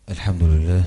الحمد لله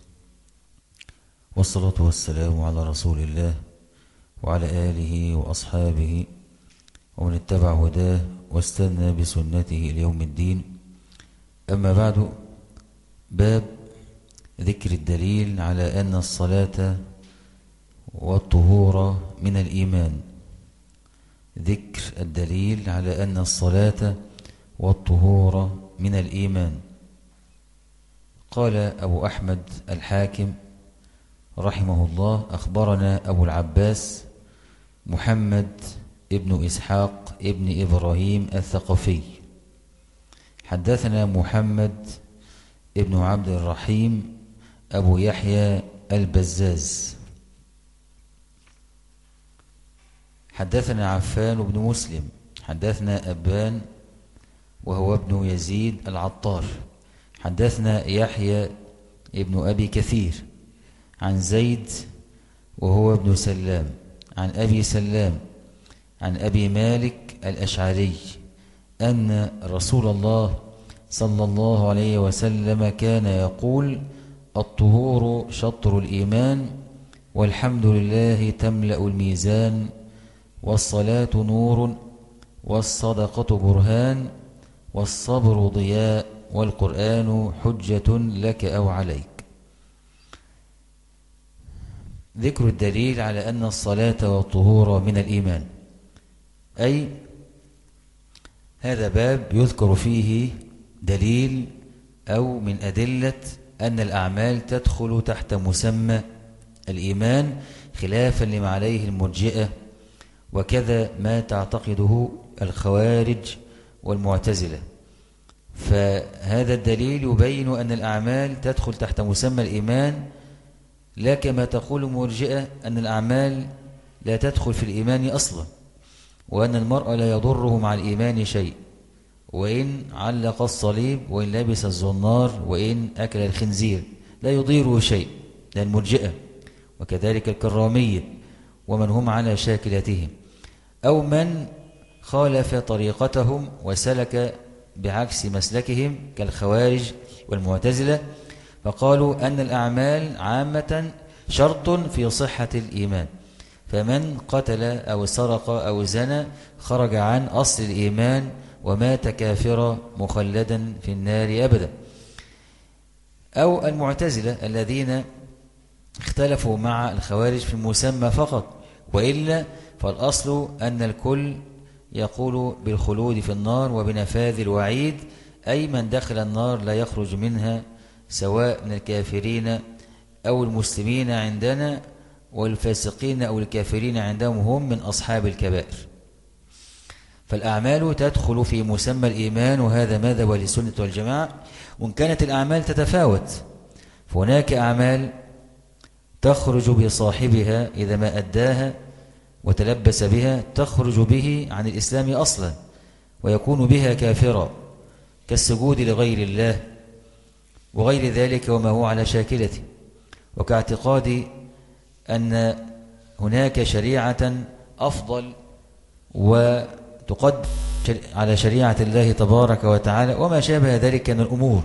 والصلاة والسلام على رسول الله وعلى آله وأصحابه ومن اتبع هداه واستنى بسنته ليوم الدين. أما بعد، باب ذكر الدليل على أن الصلاة والطهور من الإيمان. ذكر الدليل على أن الصلاة والطهور من الإيمان. قال أبو أحمد الحاكم رحمه الله: أخبرنا أبو العباس محمد ابن إسحاق ابن إبراهيم الثقفي، حدثنا محمد ابن عبد الرحيم أبو يحيى البزاز، حدثنا عفان بن مسلم، حدثنا أبان وهو ابن يزيد العطار، حدثنا يحيى ابن أبي كثير عن زيد وهو ابن سلام عن أبي سلام عن أبي مالك الأشعري أن رسول الله صلى الله عليه وسلم كان يقول: الطهور شطر الإيمان، والحمد لله تملأ الميزان، والصلاة نور، والصدقة برهان، والصبر ضياء، والقرآن حجة لك أو عليك. ذكر الدليل على أن الصلاة والطهور من الإيمان، أي هذا باب يذكر فيه دليل أو من أدلة أن الأعمال تدخل تحت مسمى الإيمان، خلافا لما عليه المرجئة وكذا ما تعتقده الخوارج والمعتزلة. فهذا الدليل يبين أن الأعمال تدخل تحت مسمى الإيمان، لا كما تقول المرجئة أن الأعمال لا تدخل في الإيمان أصلا، وأن المرء لا يضره مع الإيمان شيء، وإن علق الصليب وإن لبس الزنار وإن أكل الخنزير لا يضيره شيء، لا المرجئة وكذلك الكرامية ومن هم على شاكلتهم، أو من خالف طريقتهم وسلك بعكس مسلكهم كالخوارج والمعتزلة، فقالوا أن الأعمال عامة شرط في صحة الإيمان، فمن قتل أو سرق أو زنى خرج عن أصل الإيمان ومات كافرا مخلدا في النار أبدا. أو المعتزلة الذين اختلفوا مع الخوارج في المسمى فقط، وإلا فالأصل أن الكل يقول بالخلود في النار وبنفاذ الوعيد، أي من دخل النار لا يخرج منها، سواء من الكافرين أو المسلمين عندنا، والفاسقين أو الكافرين عندهم هم من أصحاب الكبائر. فالأعمال تدخل في مسمى الإيمان، وهذا مذهب أهل السنة والجماعة، وإن كانت الأعمال تتفاوت، فهناك أعمال تخرج بصاحبها إذا ما أداها وتلبس بها تخرج به عن الإسلام أصلا ويكون بها كافرا، كالسجود لغير الله وغير ذلك وما هو على شاكلته، وكاعتقاد أن هناك شريعة أفضل وتقدم على شريعة الله تبارك وتعالى، وما شابه ذلك من الأمور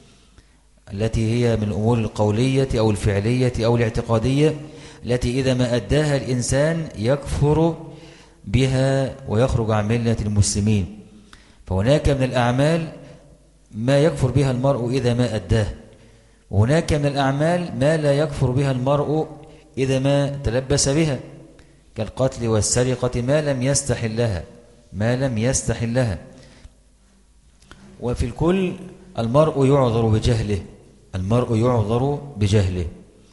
التي هي من الأمور القولية أو الفعلية أو الاعتقادية، التي إذا ما أداها الإنسان يكفر بها ويخرج عن ملة المسلمين. فهناك من الأعمال ما يكفر بها المرء إذا ما أداه، وهناك من الأعمال ما لا يكفر بها المرء إذا ما تلبس بها، كالقتل والسرقة ما لم يستحلها. وفي الكل المرء يعذر بجهله.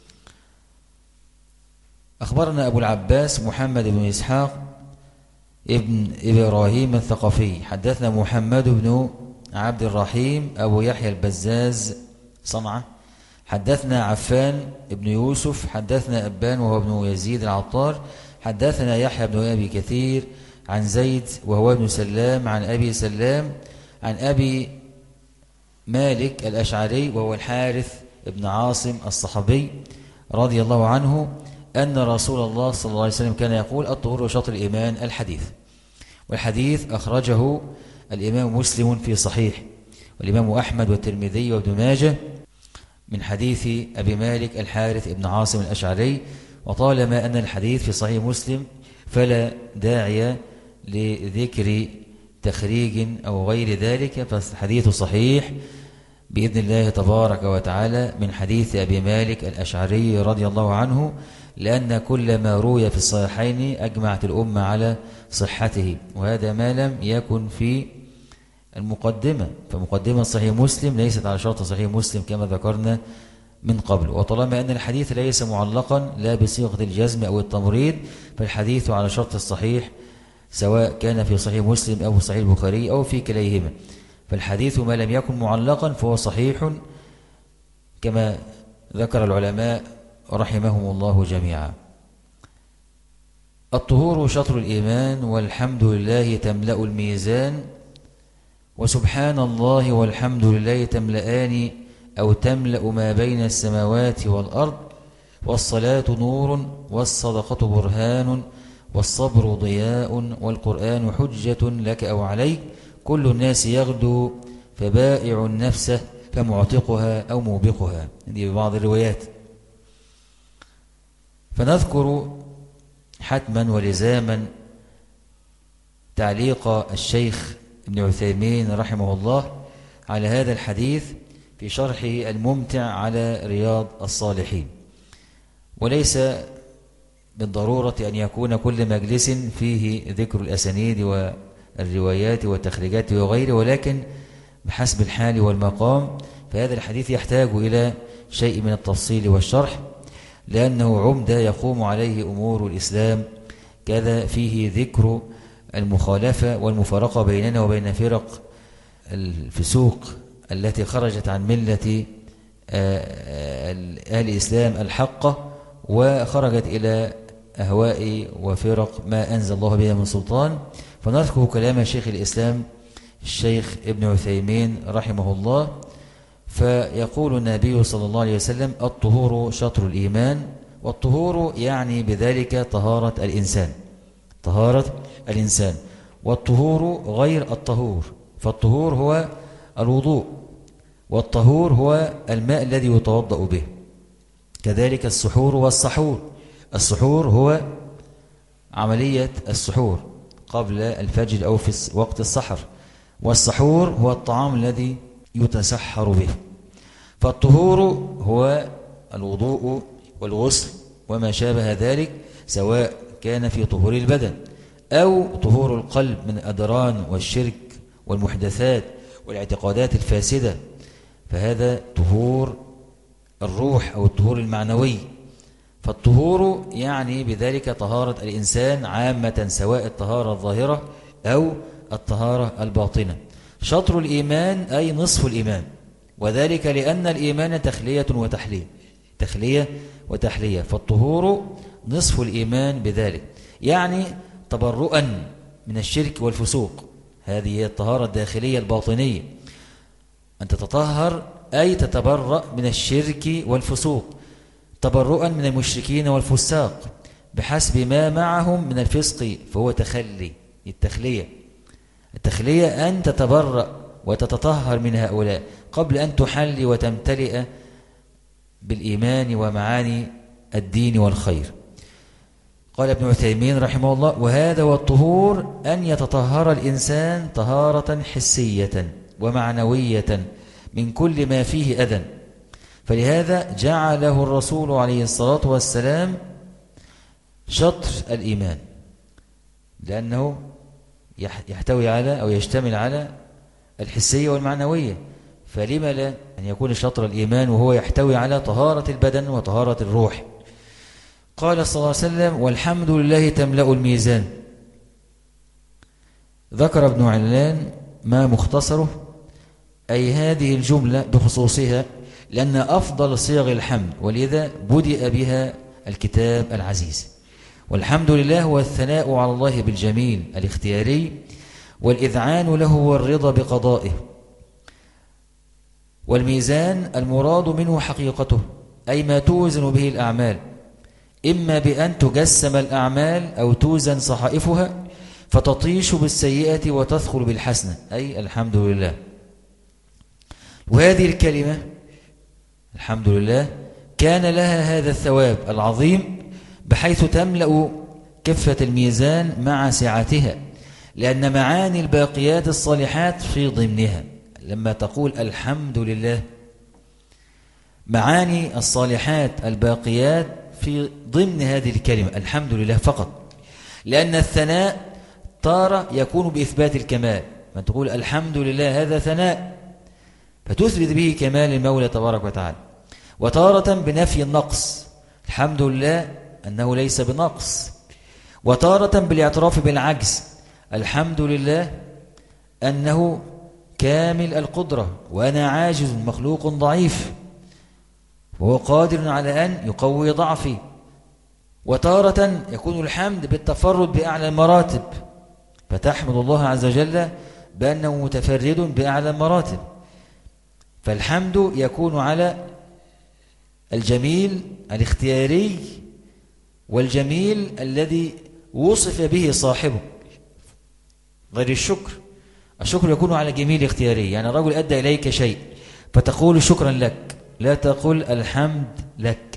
أخبرنا أبو العباس محمد بن إسحاق ابن إبراهيم الثقفي، حدثنا محمد بن عبد الرحيم أبو يحيى البزاز صنعة، حدثنا عفان ابن يوسف، حدثنا أبان وهو ابن يزيد العطار، حدثنا يحيى بن أبي كثير عن زيد وهو ابن سلام عن أبي سلام عن أبي مالك الأشعري وهو الحارث ابن عاصم الصحابي رضي الله عنه أن رسول الله صلى الله عليه وسلم كان يقول: الطهور شطر الإيمان. الحديث، والحديث أخرجه الإمام مسلم في صحيح، والإمام أحمد والترمذي وابن ماجه من حديث أبي مالك الحارث بن عاصم الأشعري. وطالما أن الحديث في صحيح مسلم فلا داعي لذكر تخريج أو غير ذلك، فالحديث صحيح بإذن الله تبارك وتعالى من حديث أبي مالك الأشعري رضي الله عنه، لأن كل ما روي في الصحيحين أجمعت الأمة على صحته، وهذا ما لم يكن في المقدمة. فمقدمة صحيح مسلم ليست على شرط صحيح مسلم كما ذكرنا من قبل. وطالما أن الحديث ليس معلقا لا بصيغة الجزم أو التمريض، فالحديث على شرط الصحيح سواء كان في صحيح مسلم أو صحيح البخاري أو في كليهما. فالحديث ما لم يكن معلقا فهو صحيح كما ذكر العلماء رحمهم الله جميعا. الطهور شطر الإيمان، والحمد لله تملأ الميزان، وسبحان الله والحمد لله تملأان أو تملأ ما بين السماوات والأرض، والصلاة نور، والصدقة برهان، والصبر ضياء، والقرآن حجة لك أو عليك، كل الناس يغدو فبائع نفسه فمعتقها أو موبقها. هذه ببعض الروايات. فنذكر حتما ولزاما تعليق الشيخ ابن عثيمين رحمه الله على هذا الحديث في شرحه الممتع على رياض الصالحين. وليس بالضرورة أن يكون كل مجلس فيه ذكر الأسانيد والروايات والتخريجات وغيره، ولكن بحسب الحال والمقام فهذا الحديث يحتاج إلى شيء من التفصيل والشرح، لأنه عمدة يقوم عليه أمور الإسلام. كذا فيه ذكر المخالفة والمفارقة بيننا وبين فرق الفسوق التي خرجت عن ملة أهل الإسلام الحقة وخرجت إلى أهواء وفرق ما أنزل الله بها من سلطان. فنذكر كلام شيخ الإسلام الشيخ ابن عثيمين رحمه الله. فيقول النبي صلى الله عليه وسلم: الطهور شطر الإيمان. والطهور يعني بذلك طهارة الإنسان، طهارة الإنسان. والطهور غير الطهور، فالطهور هو الوضوء، والطهور هو الماء الذي يتوضأ به. كذلك السحور والسحور. السحور هو عملية السحور قبل الفجر أو في وقت السحر، والسحور هو الطعام الذي يتسحر به. فالطهور هو الوضوء والغسل وما شابه ذلك، سواء كان في طهور البدن أو طهور القلب من الأدران والشرك والمحدثات والاعتقادات الفاسدة، فهذا طهور الروح أو الطهور المعنوي. فالطهور يعني بذلك طهارة الإنسان عامة، سواء الطهارة الظاهرة أو الطهارة الباطنة. شطر الإيمان أي نصف الإيمان، وذلك لأن الإيمان تخلية وتحلية، تخلية وتحلية. فالطهور نصف الإيمان بذلك، يعني تبرؤا من الشرك والفسوق. هذه هي الطهارة الداخلية الباطنية، أن تتطهر أي تتبرأ من الشرك والفسوق، تبرؤا من المشركين والفساق بحسب ما معهم من الفسق، فهو تخلي. التخلية أن تتبرأ وتتطهر من هؤلاء قبل أن تحلي وتمتلئ بالإيمان ومعاني الدين والخير. قال ابن عثيمين رحمه الله: وهذا والطهور أن يتطهر الإنسان طهارة حسية ومعنوية من كل ما فيه أذى. فلهذا جعله الرسول عليه الصلاة والسلام شطر الإيمان، لأنه يحتوي على أو يشتمل على الحسية والمعنوية. فلما لا أن يكون شطر الإيمان وهو يحتوي على طهارة البدن وطهارة الروح؟ قال صلى الله عليه وسلم: والحمد لله تملأ الميزان. ذكر ابن علان ما مختصره، أي هذه الجملة بخصوصها، لأن أفضل صيغ الحمد، ولذا بدأ بها الكتاب العزيز. والحمد لله هو الثناء على الله بالجميل الاختياري، والإذعان له والرضا بقضائه. والميزان المراد منه حقيقته، أي ما توزن به الأعمال، إما بأن تجسم الأعمال أو توزن صحائفها فتطيش بالسيئة وتثقل بالحسنة، أي الحمد لله. وهذه الكلمة الحمد لله كان لها هذا الثواب العظيم بحيث تملأ كفة الميزان مع سعتها، لأن معاني الباقيات الصالحات في ضمنها. لما تقول الحمد لله، معاني الصالحات الباقيات في ضمن هذه الكلمة الحمد لله فقط، لأن الثناء تارة يكون بإثبات الكمال، من تقول الحمد لله هذا ثناء فتثبت به كمال المولى تبارك وتعالى، وتارة بنفي النقص، الحمد لله أنه ليس بنقص، وتارة بالاعتراف بالعجز، الحمد لله أنه كامل القدرة وأنا عاجز مخلوق ضعيف وهو قادر على أن يقوي ضعفي. وتارة يكون الحمد بالتفرد بأعلى المراتب، فتحمد الله عز وجل بأنه متفرد بأعلى المراتب، فالحمد يكون على الجميل الاختياري والجميل الذي وصف به صاحبه، غير الشكر. الشكر يكون على جميل اختياري، يعني الرجل أدى إليك شيء فتقول شكرا لك، لا تقول الحمد لك.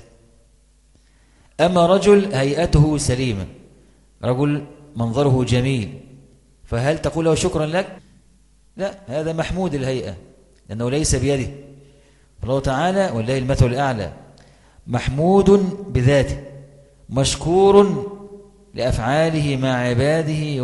أما رجل هيئته سليمة، رجل منظره جميل، فهل تقول له شكرا لك؟ لا، هذا محمود الهيئة لأنه ليس بيده. الله تعالى والله المثل الأعلى محمود بذاته، مشكور لأفعاله مع عباده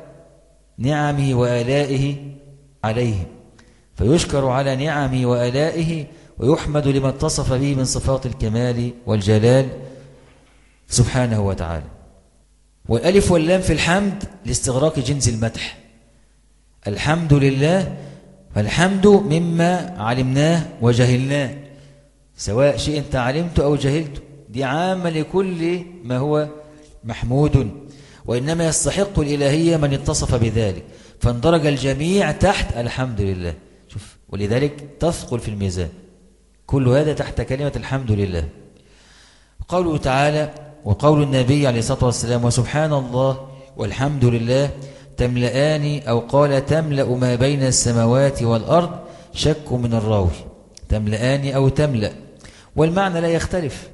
ونعمه وآلائه عليهم، فيشكر على نعمه وآلائه ويحمد لما اتصف به من صفات الكمال والجلال سبحانه وتعالى. والألف واللام في الحمد لاستغراق جنس المدح. الحمد لله، فالحمد مما علمناه وجهلناه، سواء شيء أنت علمته أو جهلته، دي عامة لكل ما هو محمود، وإنما يستحق الإلهية من اتصف بذلك، فاندرج الجميع تحت الحمد لله. شوف، ولذلك تثقل في الميزان كل هذا تحت كلمة الحمد لله. قوله تعالى وقول النبي عليه الصلاة والسلام وسبحان الله والحمد لله تملأان، أو قال تملأ ما بين السماوات والأرض، شك من الراوي، تملأان أو تملأ، والمعنى لا يختلف،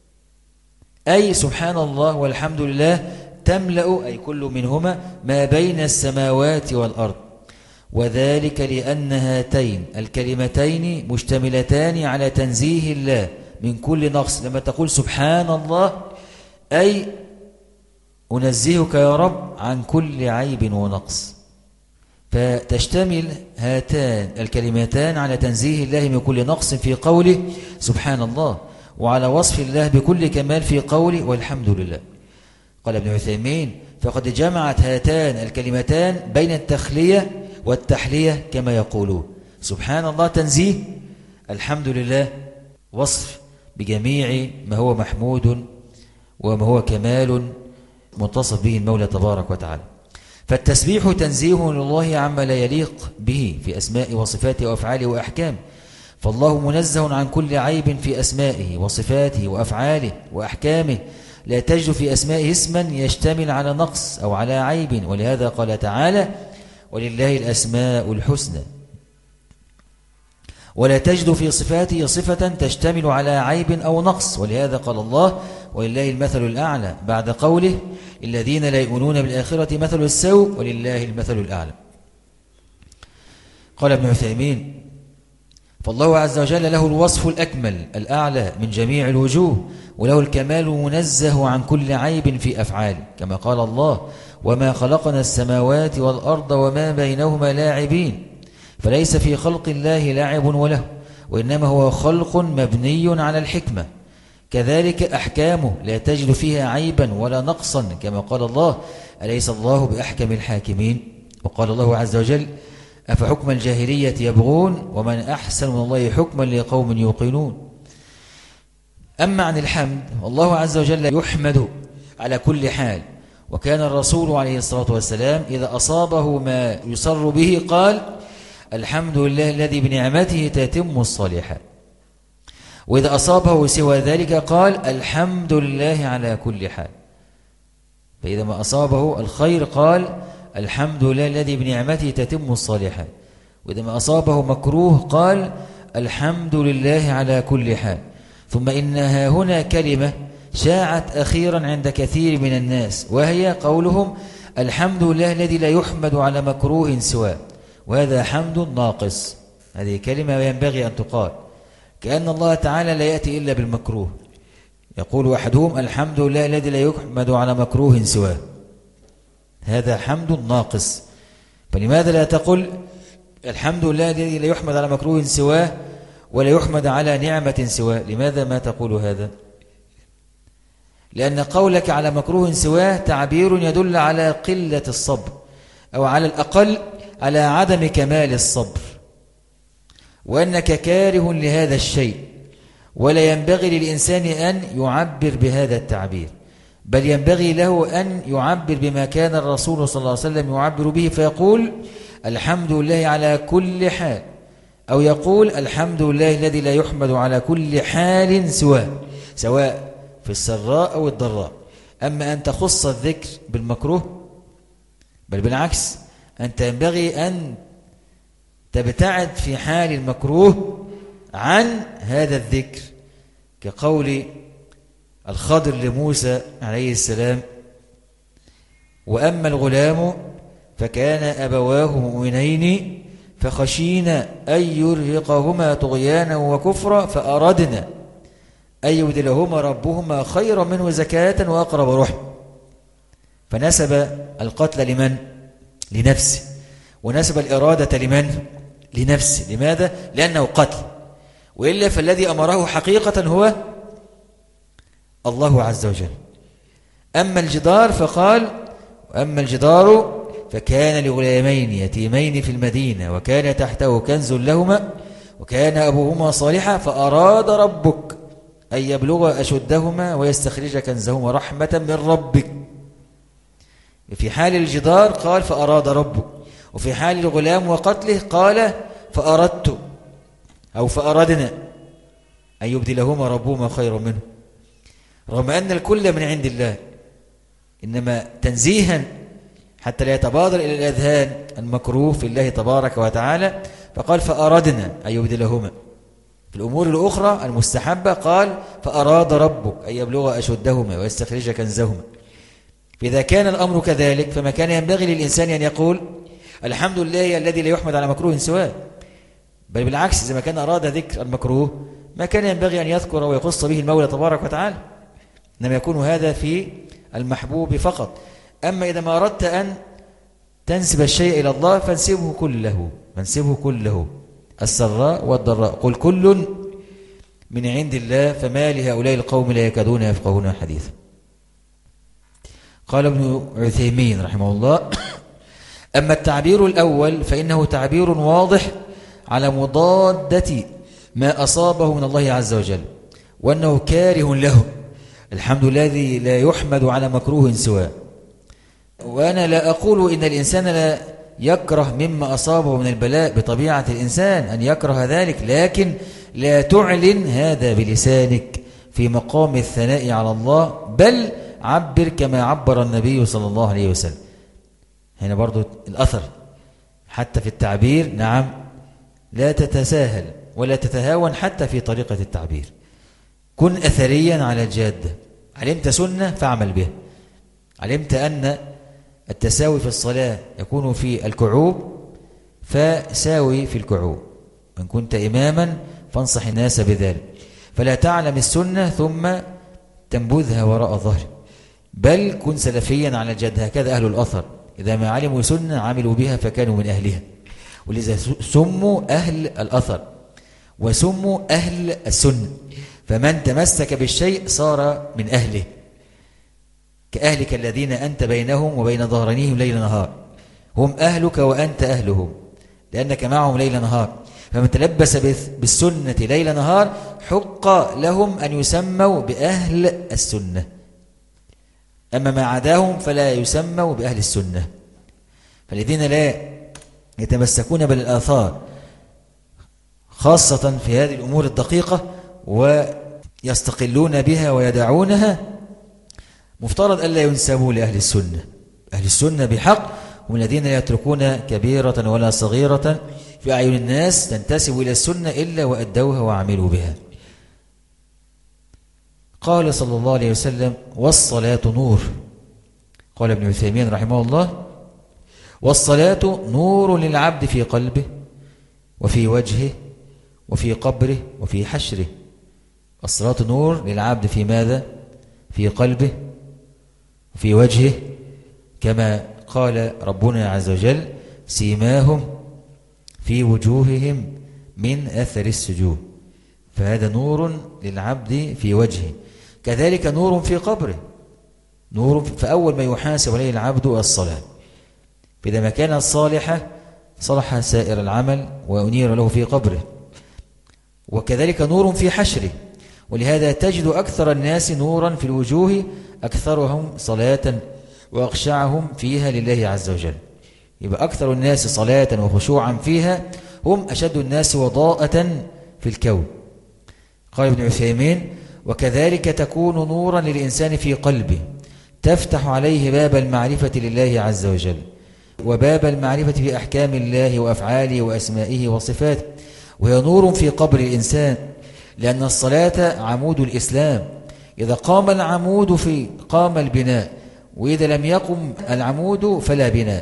أي سبحان الله والحمد لله تملأ أي كل منهما ما بين السماوات والأرض، وذلك لأن هاتين الكلمتين مشتملتان على تنزيه الله من كل نقص. لما تقول سبحان الله أي أنزهك يا رب عن كل عيب ونقص، فتشتمل هاتان الكلمتان على تنزيه الله من كل نقص في قوله سبحان الله، وعلى وصف الله بكل كمال في قوله والحمد لله. قال ابن عثيمين فقد جمعت هاتان الكلمتان بين التخلية والتحلية كما يقولون، سبحان الله تنزيه، الحمد لله وصف بجميع ما هو محمود وما هو كمال متصف به المولى تبارك وتعالى. فالتسبيح تنزيه لله عما لا يليق به في أسماء وصفاته وأفعاله وأحكامه، فالله منزه عن كل عيب في أسمائه وصفاته وأفعاله وأحكامه، لا تجد في أسمائه اسما يشتمل على نقص أو على عيب، ولهذا قال تعالى ولله الأسماء الحسنى، ولا تجد في صفاته صفة تشتمل على عيب أو نقص، ولهذا قال الله ولله المثل الأعلى بعد قوله الذين لا يؤمنون بالآخرة مثل السوء ولله المثل الأعلى. قال ابن عثيمين فالله عز وجل له الوصف الأكمل الأعلى من جميع الوجوه، وله الكمال منزه عن كل عيب في أفعاله، كما قال الله وما خلقنا السماوات والأرض وما بينهما لاعبين، فليس في خلق الله لاعب وله، وإنما هو خلق مبني على الحكمة. كذلك أحكامه لا تجد فيها عيبا ولا نقصا، كما قال الله أليس الله بأحكم الحاكمين. وقال الله عز وجل أفحكم الجاهلية يبغون ومن أحسن من الله حكما لقوم يوقنون. أما عن الحمد، الله عز وجل يحمد على كل حال، وكان الرسول عليه الصلاة والسلام إذا أصابه ما يسر به قال الحمد لله الذي بنعمته تتم الصالحات، وإذا أصابه سوى ذلك قال الحمد لله على كل حال. فإذا ما أصابه الخير قال الحمد لله الذي بنعمته تتم الصالحات، وإذا ما أصابه مكروه قال الحمد لله على كل حال. ثم إنها هنا كلمة شاعت أخيرا عند كثير من الناس، وهي قولهم الحمد لله الذي لا يحمد على مكروه سواه، وهذا حمد ناقص. هذه كلمة ينبغي أن تقال، كأن الله تعالى لا يأتي إلا بالمكروه. يقول أحدهم الحمد لله الذي لا يحمد على مكروه سواه، هذا حمد ناقص. فلماذا لا تقل الحمد لله الذي لا يحمد على مكروه سواه ولا يحمد على نعمة سواه؟ لماذا ما تقول هذا؟ لأن قولك على مكروه سواه تعبير يدل على قلة الصبر، أو على الأقل على عدم كمال الصبر، وأنك كاره لهذا الشيء. ولا ينبغي للإنسان أن يعبر بهذا التعبير، بل ينبغي له أن يعبر بما كان الرسول صلى الله عليه وسلم يعبر به، فيقول الحمد لله على كل حال، أو يقول الحمد لله الذي لا يحمد على كل حال سواه، سواء في السراء أو الضراء. أما أن تخص الذكر بالمكروه، بل بالعكس، أنت ينبغي أن تبتعد في حال المكروه عن هذا الذكر، كقول الخضر لموسى عليه السلام: وأما الغلام فكان أبواه مؤمنين فخشينا أن يرهقهما طغيانا وكفرا فأردنا أن يبدلهما ربهما خيرا منه زكاة وأقرب رحم. فنسب القتل لمن؟ لنفسه. ونسب الإرادة لمن؟ لنفسه. لماذا؟ لأنه قتل، وإلا فالذي أمره حقيقة هو الله عز وجل. أما الجدار فقال: وأما الجدار فكان لغلامين يتيمين في المدينة وكان تحته كنز لهما وكان أبوهما صالحا فأراد ربك أن يبلغ أشدهما ويستخرج كنزهما رحمة من ربك. في حال الجدار قال فأراد ربك، وفي حال الغلام وقتله قال فأردت أو فأردنا أن يبدلهما ربهما خيرا منه، رغم أن الكل من عند الله، إنما تنزيها حتى لا يتبادر إلى الأذهان المكروه في الله تبارك وتعالى، فقال فأردنا أن يبدلهما. في الأمور الأخرى المستحبة قال فأراد ربك أن يبلغ أشدهما ويستخرج كنزهما. فإذا كان الأمر كذلك فما كان ينبغي للإنسان أن يقول الحمد لله الذي لا يحمد على مكروه سواه، بل بالعكس، إذا ما كان أراد ذكر المكروه ما كان ينبغي أن يذكر ويخص به المولى تبارك وتعالى، إنما يكون هذا في المحبوب فقط. أما إذا ما أردت أن تنسب الشيء إلى الله فانسبه كله، السراء والضراء، قل كل من عند الله فما لهؤلاء القوم لا يكادون يفقهون حديثا. قال ابن عثيمين رحمه الله: أما التعبير الأول فإنه تعبير واضح على مضادة ما أصابه من الله عز وجل، وأنه كاره له. الحمد لله الذي لا يحمد على مكروه سواه. وأنا لا أقول إن الإنسان لا يكره مما أصابه من البلاء، بطبيعة الإنسان أن يكره ذلك، لكن لا تعلن هذا بلسانك في مقام الثناء على الله، بل عبر كما عبر النبي صلى الله عليه وسلم. هنا برضو الأثر حتى في التعبير، نعم، لا تتساهل ولا تتهاون حتى في طريقة التعبير. كن أثريا على الجادة. علمت سنة فاعمل به. علمت أن التساوي في الصلاة يكون في الكعوب فساوي في الكعوب. من كنت إماما فانصح الناس بذلك، فلا تعلم السنة ثم تنبذها وراء ظهر، بل كن سلفيا على الجد. هكذا أهل الأثر، إذا ما علموا سنة عملوا بها فكانوا من أهلها، ولذا سموا أهل الأثر وسموا أهل السنة. فمن تمسك بالشيء صار من أهله، كأهلك الذين أنت بينهم وبين ظهرانيهم ليل نهار، هم أهلك وأنت أهلهم، لأنك معهم ليل نهار. فمن تلبس بالسنة ليل نهار حق لهم أن يسموا بأهل السنة، أما ما عداهم فلا يسموا بأهل السنة. فالذين لا يتمسكون بالآثار خاصة في هذه الأمور الدقيقة ويستقلون بها ويدعونها، مفترض ألا ينسبوا لأهل السنة. أهل السنة بحق هم الذين لا يتركون كبيرة ولا صغيرة في أعين الناس تنتسب إلى السنة إلا وأدوها وعملوا بها. قال صلى الله عليه وسلم: والصلاة نور. قال ابن عثيمين رحمه الله: والصلاة نور للعبد في قلبه وفي وجهه وفي قبره وفي حشره. الصلاة نور للعبد في ماذا؟ في قلبه وفي وجهه، كما قال ربنا عز وجل: سيماهم في وجوههم من أثر السجود. فهذا نور للعبد في وجهه، كذلك نور في قبره، نور فأول ما يحاسب عليه العبد الصلاة، فإذا ما كانت صالحة صلح سائر العمل وأنير له في قبره، وكذلك نور في حشره. ولهذا تجد أكثر الناس نورا في الوجوه أكثرهم صلاة وأخشعهم فيها لله عز وجل. يبقى أكثر الناس صلاة وخشوعا فيها هم أشد الناس وضاءة في الكون. قال ابن عثيمين: وكذلك تكون نورا للإنسان في قلبه، تفتح عليه باب المعرفة لله عز وجل، وباب المعرفة في أحكام الله وأفعاله وأسمائه وصفاته. وهي نور في قبر الإنسان، لأن الصلاة عمود الإسلام. إذا قام العمود قام البناء، وإذا لم يقم العمود فلا بناء.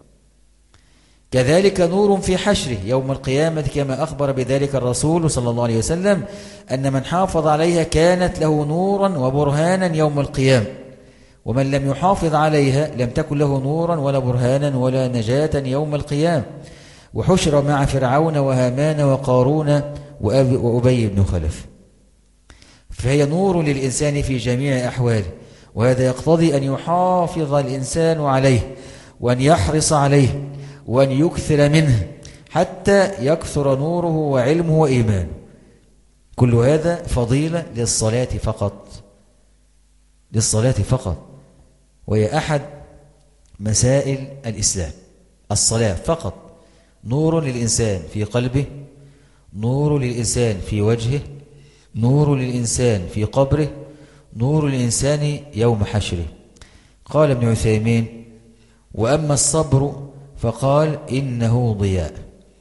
كذلك نور في حشره يوم القيامة، كما أخبر بذلك الرسول صلى الله عليه وسلم أن من حافظ عليها كانت له نورا وبرهانا يوم القيامة، ومن لم يحافظ عليها لم تكن له نورا ولا برهانا ولا نجاة يوم القيامة. وحشر مع فرعون وهامان وقارون وأبي بن خلف. فهي نور للإنسان في جميع أحواله، وهذا يقتضي أن يحافظ الإنسان عليه وأن يحرص عليه وأن يكثر منه حتى يكثر نوره وعلمه وإيمانه. كل هذا فضيلة للصلاة فقط، للصلاة فقط، وهي أحد مسائل الإسلام. الصلاة فقط نور للإنسان في قلبه، نور للإنسان في وجهه، نور للإنسان في قبره، نور للإنسان يوم حشره. قال ابن عثيمين: وأما الصبر فقال: إنه ضياء.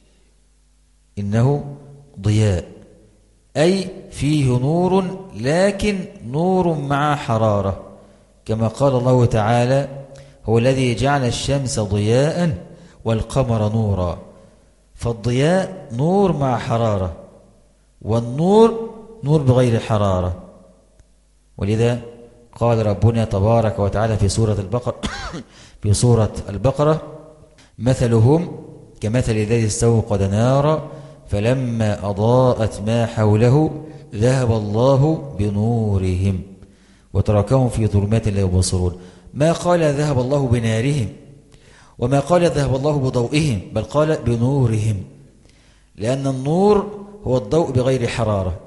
إنه ضياء أي فيه نور، لكن نور مع حرارة، كما قال الله تعالى: هو الذي جعل الشمس ضياء والقمر نورا. فالضياء نور مع حرارة، والنور نور بغير حرارة. ولذا قال ربنا تبارك وتعالى في سورة البقرة: مثلهم كمثل الذي استوقد نارا فلما أضاءت ما حوله ذهب الله بنورهم وتركهم في ظلمات لا يبصرون. ما قال ذهب الله بنارهم، وما قال ذهب الله بضوئهم، بل قال بنورهم، لأن النور هو الضوء بغير حرارة،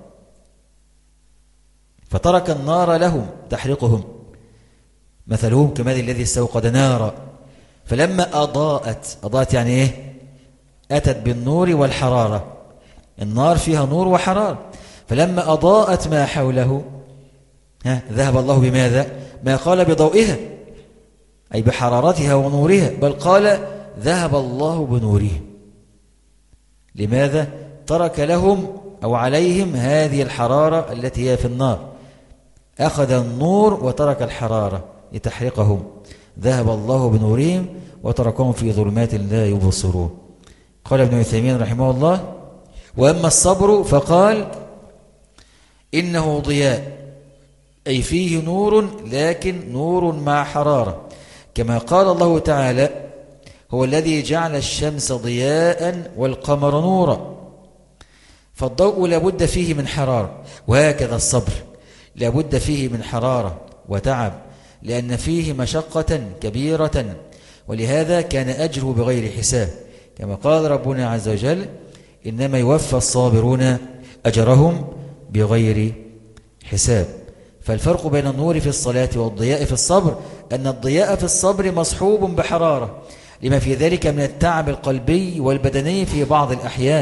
فترك النار لهم تحرقهم. مثلهم كمثل الذي استوقد نارا فلما أضاءت يعني إيه؟ أتت بالنور والحرارة. النار فيها نور وحرارة. فلما أضاءت ما حوله ذهب الله بماذا؟ ما قال بضوئها أي بحرارتها ونورها، بل قال ذهب الله بنورهم. لماذا؟ ترك لهم أو عليهم هذه الحرارة التي هي في النار، أخذ النور وترك الحرارة لتحرقهم. ذهب الله بنورهم وتركهم في ظلمات لا يبصرون. قال ابن عثيمين رحمه الله: وأما الصبر فقال: إنه ضياء أي فيه نور، لكن نور مع حرارة، كما قال الله تعالى: هو الذي جعل الشمس ضياء والقمر نورا. فالضوء لابد فيه من حرارة، وهكذا الصبر لابد فيه من حرارة وتعب، لأن فيه مشقة كبيرة، ولهذا كان أجره بغير حساب، كما قال ربنا عز وجل: إنما يوفى الصابرون أجرهم بغير حساب. فالفرق بين النور في الصلاة والضياء في الصبر أن الضياء في الصبر مصحوب بحرارة، لما في ذلك من التعب القلبي والبدني في بعض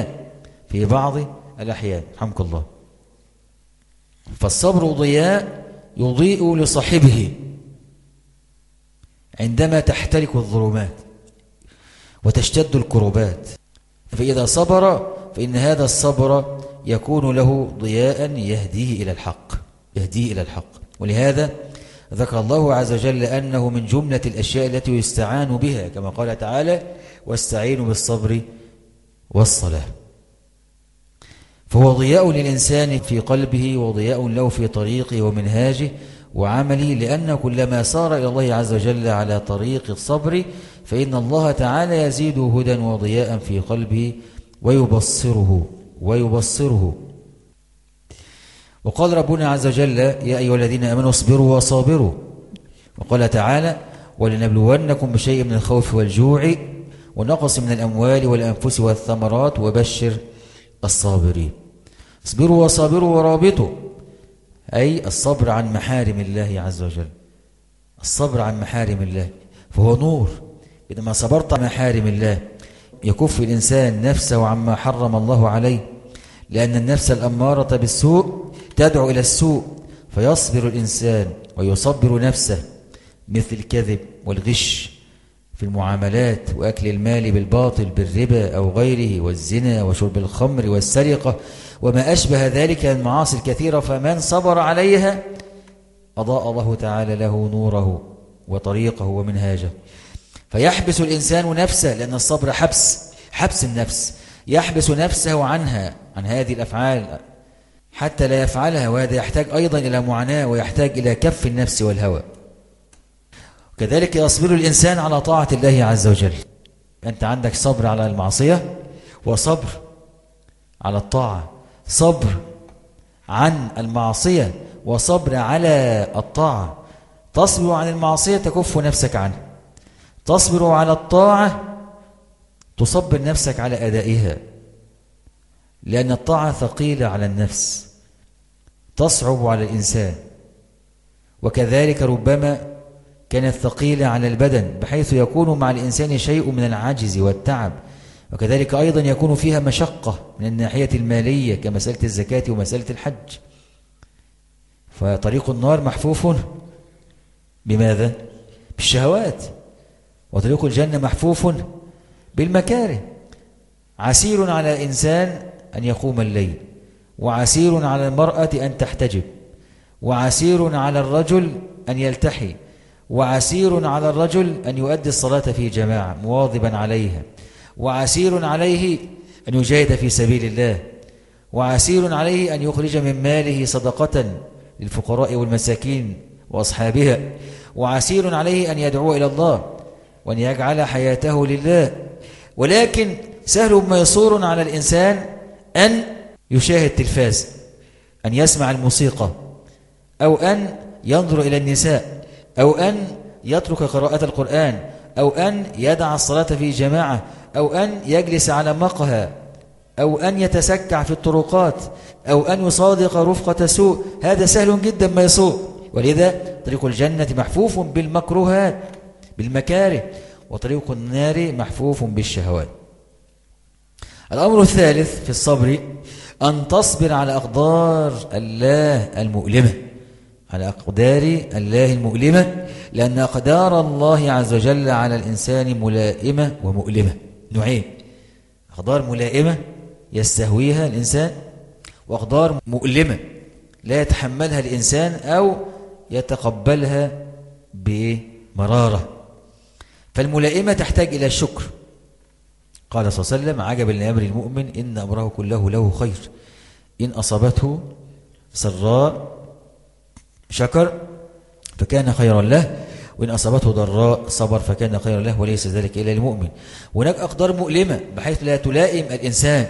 الأحيان رحمك الله. فالصبر ضياء يضيء لصاحبه عندما تحترق الظلمات وتشتد الكربات، فإذا صبر فإن هذا الصبر يكون له ضياء يهديه إلى الحق. ولهذا ذكر الله عز وجل أنه من جملة الأشياء التي يستعان بها كما قال تعالى: واستعينوا بالصبر والصلاة. فهو ضياء للإنسان في قلبه وضياء له في طريقه ومنهاجه وعمله، لأن كلما سار إلى الله عز وجل على طريق الصبر فإن الله تعالى يزيده هدى وضياء في قلبه ويبصره. وقال ربنا عز وجل: يا أيها الذين آمنوا اصبروا وصابروا. وقال تعالى: ولنبلونكم بشيء من الخوف والجوع ونقص من الأموال والأنفس والثمرات وبشر الصابرين. اصبروا وصابروا ورابطوا، أي الصبر عن محارم الله عز وجل، الصبر عن محارم الله، فهو نور. إذا ما صبرت عن محارم الله يكف الإنسان نفسه عما حرم الله عليه، لأن النفس الأمارة بالسوء تدعو إلى السوء، فيصبر الإنسان ويصبر نفسه مثل الكذب والغش في المعاملات وأكل المال بالباطل بالربا أو غيره، والزنا وشرب الخمر والسرقة وما أشبه ذلك من المعاصي الكثيرة. فمن صبر عليها أضاء الله تعالى له نوره وطريقه ومنهاجه. فيحبس الإنسان نفسه، لأن الصبر حبس النفس، يحبس نفسه عن هذه الأفعال حتى لا يفعلها، وهذا يحتاج أيضا إلى معاناة ويحتاج إلى كف النفس والهوى. كذلك يصبر الإنسان على طاعة الله عز وجل. أنت عندك صبر على المعصية وصبر على الطاعة، صبر عن المعصية وصبر على الطاعة. تصبر عن المعصية تكف نفسك عنه، تصبر على الطاعة تصبر نفسك على أدائها، لأن الطاعة ثقيلة على النفس تصعب على الإنسان، وكذلك ربما كانت ثقيلة على البدن بحيث يكون مع الإنسان شيء من العجز والتعب، وكذلك أيضا يكون فيها مشقة من الناحية المالية كمسألة الزكاة ومسألة الحج. فطريق النار محفوف بماذا؟ بالشهوات، وطريق الجنة محفوف بالمكاره. عسير على الإنسان أن يقوم الليل، وعسير على المرأة أن تحتجب، وعسير على الرجل أن يلتحي، وعسير على الرجل أن يؤدي الصلاة في جماعة مواظبا عليها، وعسير عليه أن يجاهد في سبيل الله، وعسير عليه أن يخرج من ماله صدقة للفقراء والمساكين وأصحابها، وعسير عليه أن يدعو إلى الله وأن يجعل حياته لله. ولكن سهل ميسور على الإنسان أن يشاهد تلفاز، أن يسمع الموسيقى، أو أن ينظر إلى النساء، أو أن يترك قراءة القرآن، أو أن يدع الصلاة في جماعة، أو أن يجلس على مقهى، أو أن يتسكع في الطرقات، أو أن يصادق رفقة سوء. هذا سهل جدا ميسور. ولذا طريق الجنة محفوف بالمكروهات بالمكاره، وطريق النار محفوف بالشهوات. الأمر الثالث في الصبر أن تصبر على أقدار الله المؤلمة، على أقدار الله المؤلمة، لأن أقدار الله عز وجل على الإنسان ملائمة ومؤلمة. نوعين: أقدار ملائمة يستهويها الإنسان، وأقدار مؤلمة لا يتحملها الإنسان أو يتقبلها بمرارة. فالملائمة تحتاج إلى الشكر. قال صلى الله عليه وسلم: عجبا لأمر المؤمن إن أمره كله له خير، إن أصابته سراء شكر فكان خيرا له، وإن أصابته ضراء صبر فكان خيرا له، وليس ذلك إلا للمؤمن. هناك أقدار مؤلمة بحيث لا تلائم الإنسان،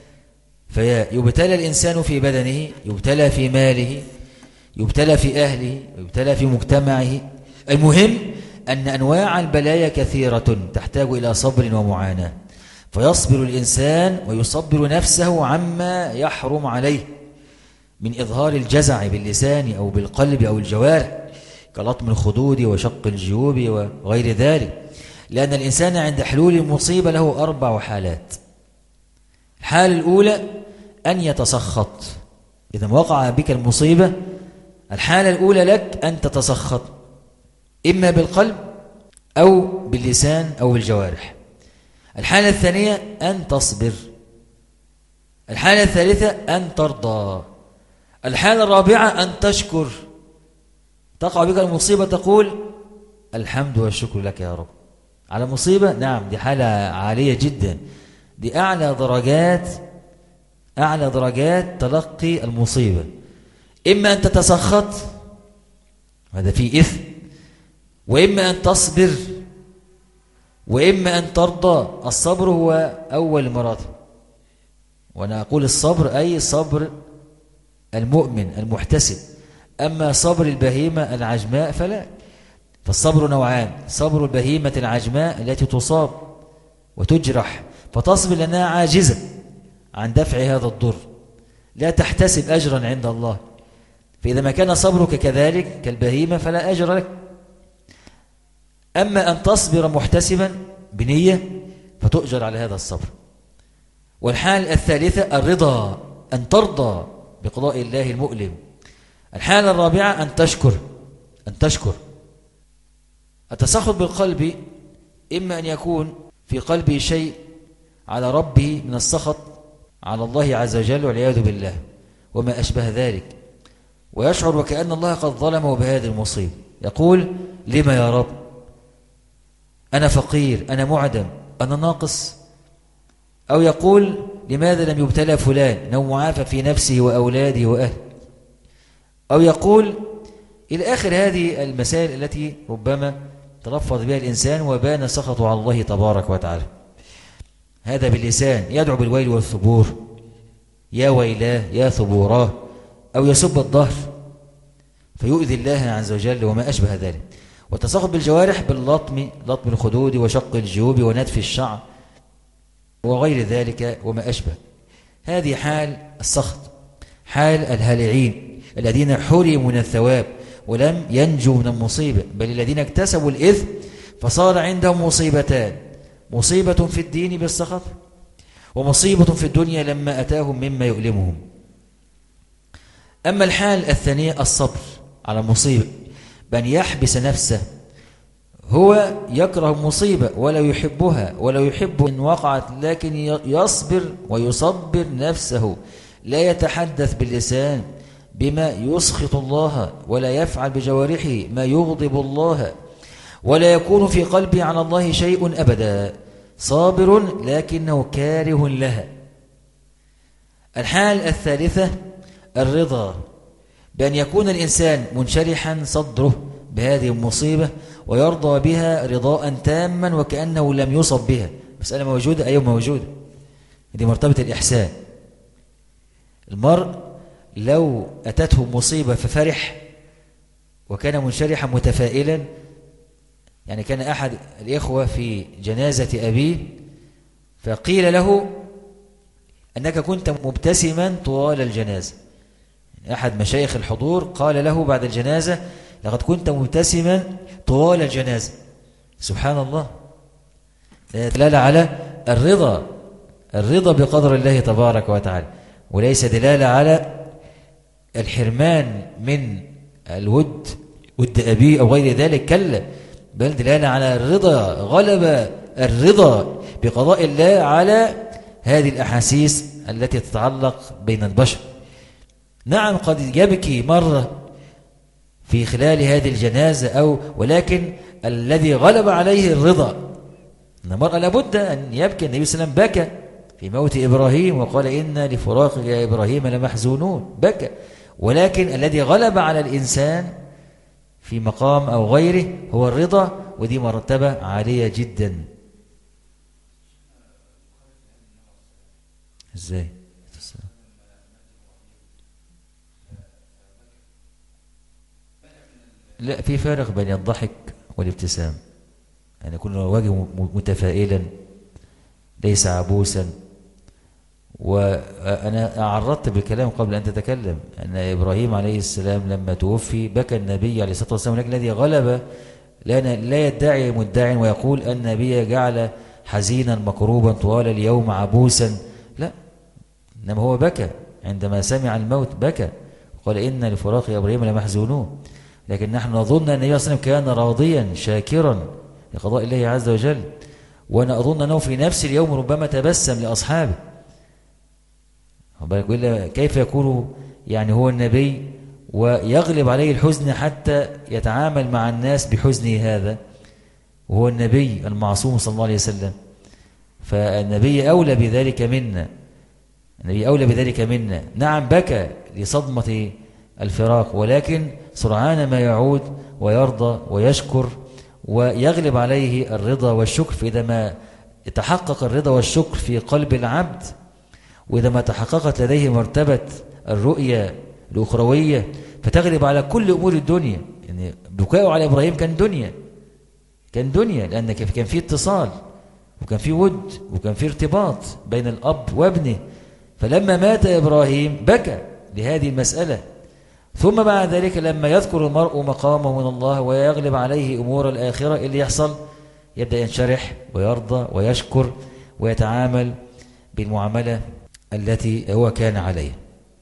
فيبتلى الإنسان في بدنه، يبتلى في ماله، يبتلى في أهله، يبتلى في مجتمعه. المهم أن أنواع البلايا كثيرة تحتاج إلى صبر ومعاناة، فيصبر الإنسان ويصبر نفسه عما يحرم عليه من إظهار الجزع باللسان أو بالقلب أو الجوارح كلطم الخدود وشق الجيوب وغير ذلك، لأن الإنسان عند حلول المصيبة له 4 حالات. الحالة الأولى أن يتسخط. إذا وقع بك المصيبة، الحالة الأولى لك أن تتسخط إما بالقلب أو باللسان أو بالجوارح. الحالة الثانية أن تصبر. الحالة الثالثة أن ترضى. الحالة الرابعة أن تشكر. تقع بك المصيبة تقول الحمد والشكر لك يا رب على مصيبة. نعم، دي حالة عالية جدا، دي أعلى درجات تلقي المصيبة. إما أن تتسخط، هذا فيه إثم، وإما أن تصبر، وإما أن ترضى. الصبر هو أول مراتب، وأنا أقول الصبر أي صبر المؤمن المحتسب. أما صبر البهيمة العجماء فلا. فالصبر نوعان: صبر البهيمة العجماء التي تصاب وتجرح فتصبر لأنها عاجزة عن دفع هذا الضر، لا تحتسب أجرا عند الله، فإذا ما كان صبرك كذلك كالبهيمة فلا أجر لك. أما أن تصبر محتسبا بنية فتؤجر على هذا الصبر. والحال الثالثة الرضا، أن ترضى بقضاء الله المؤلم. الحالة الرابعة أن تشكر. التسخط بالقلب إما أن يكون في قلبه شيء على ربه من السخط على الله عز وجل والعياذ بالله وما أشبه ذلك، ويشعر وكأن الله قد ظلمه بهذه المصيبة، يقول لما يا رب، أنا فقير، أنا معدم، أنا ناقص. أو يقول لماذا لم يبتلى فلان أنه معافى في نفسه وأولاده وأهله. أو يقول إلى آخر هذه المسائل التي ربما تلفظ بها الإنسان وبان سخطه على الله تبارك وتعالى. هذا باللسان، يدعو بالويل والثبور، يا ويلاه يا ثبوراه، أو يسب الظهر فيؤذي الله عز وجل وما أشبه ذلك. والتسخط بالجوارح باللطم، لطم الخدود وشق الجيوب ونتف الشعر وغير ذلك وما أشبه. هذه حال السخط، حال الهالعين الذين حرموا من الثواب ولم ينجوا من المصيبة، بل الذين اكتسبوا الإثم فصار عندهم مصيبتان: مصيبة في الدين بالسخط، ومصيبة في الدنيا لما أتاهم مما يؤلمهم. أما الحال الثانية الصبر على المصيبة، بأن يحبس نفسه، هو يكره المصيبة ولا يحبها ولا يحب إن وقعت، لكن يصبر ويصبر نفسه، لا يتحدث باللسان بما يسخط الله، ولا يفعل بجوارحه ما يغضب الله، ولا يكون في قلبه على الله شيء أبدا، صابر لكنه كاره لها. الحال الثالثة الرضا، بأن يكون الإنسان منشرحا صدره بهذه المصيبة ويرضى بها رضاء تاما وكأنه لم يصب بها. مسألة موجودة، أيوة موجودة، دي مرتبة الإحسان. المرء لو أتته مصيبة ففرح وكان منشرحا متفائلا، يعني كان أحد الإخوة في جنازة أبيه فقيل له أنك كنت مبتسما طوال الجنازة. أحد مشايخ الحضور قال له بعد الجنازة: لقد كنت مبتسما طوال الجنازة. سبحان الله، دلالة على الرضا بقدر الله تبارك وتعالى، وليس دلالة على الحرمان من الود، ود أبيه أو غير ذلك، كلا، بل دلالة على الرضا. غلب الرضا بقضاء الله على هذه الأحاسيس التي تتعلق بين البشر. نعم، قد يبكي مرة في خلال هذه الجنازة ولكن الذي غلب عليه الرضا. أن المرأة لابد أن يبكي. النبي صلى الله عليه وسلم بكى في موت إبراهيم وقال: إن لفراقك يا إبراهيم لمحزونون، بكى. ولكن الذي غلب على الإنسان في مقام أو غيره هو الرضا، ودي مرتبة عالية جدا. إزاي؟ لا، في فارق بين الضحك والابتسام، يعني يكون الوجه متفائلا ليس عبوسا. وأنا عرضت بالكلام قبل أن تتكلم أن إبراهيم عليه السلام لما توفي بكى النبي عليه الصلاة والسلام، لكن الذي غلب لا يدعي مدعي ويقول أن النبي جعل حزينا مكروبا طوال اليوم عبوسا، لا، إنما هو بكى عندما سمع الموت، بكى قال: إن لفراق إبراهيم لمحزونون. لكن نحن نظن أن النبي صلى الله عليه وسلم كان راضيا شاكرا لقضاء الله عز وجل، وأنا أظن أنه في نفس اليوم ربما تبسم لأصحابه. كيف يكون يعني هو النبي ويغلب عليه الحزن حتى يتعامل مع الناس بحزنه هذا، وهو النبي المعصوم صلى الله عليه وسلم. فالنبي أولى بذلك منا، النبي أولى بذلك منا. نعم بكى لصدمة الفراق، ولكن سرعان ما يعود ويرضى ويشكر ويغلب عليه الرضا والشكر. فإذا ما تحقق الرضا والشكر في قلب العبد، وإذا ما تحققت لديه مرتبة الرؤية الأخروية، فتغلب على كل أمور الدنيا. يعني بكاء على إبراهيم كان دنيا، لأن كان فيه اتصال، وكان فيه ود، وكان فيه ارتباط بين الأب وابنه. فلما مات إبراهيم بكى لهذه المسألة. ثم بعد ذلك لما يذكر المرء مقامه من الله ويغلب عليه أمور الآخرة، اللي يحصل يبدأ ينشرح ويرضى ويشكر ويتعامل بالمعاملة التي هو كان عليها.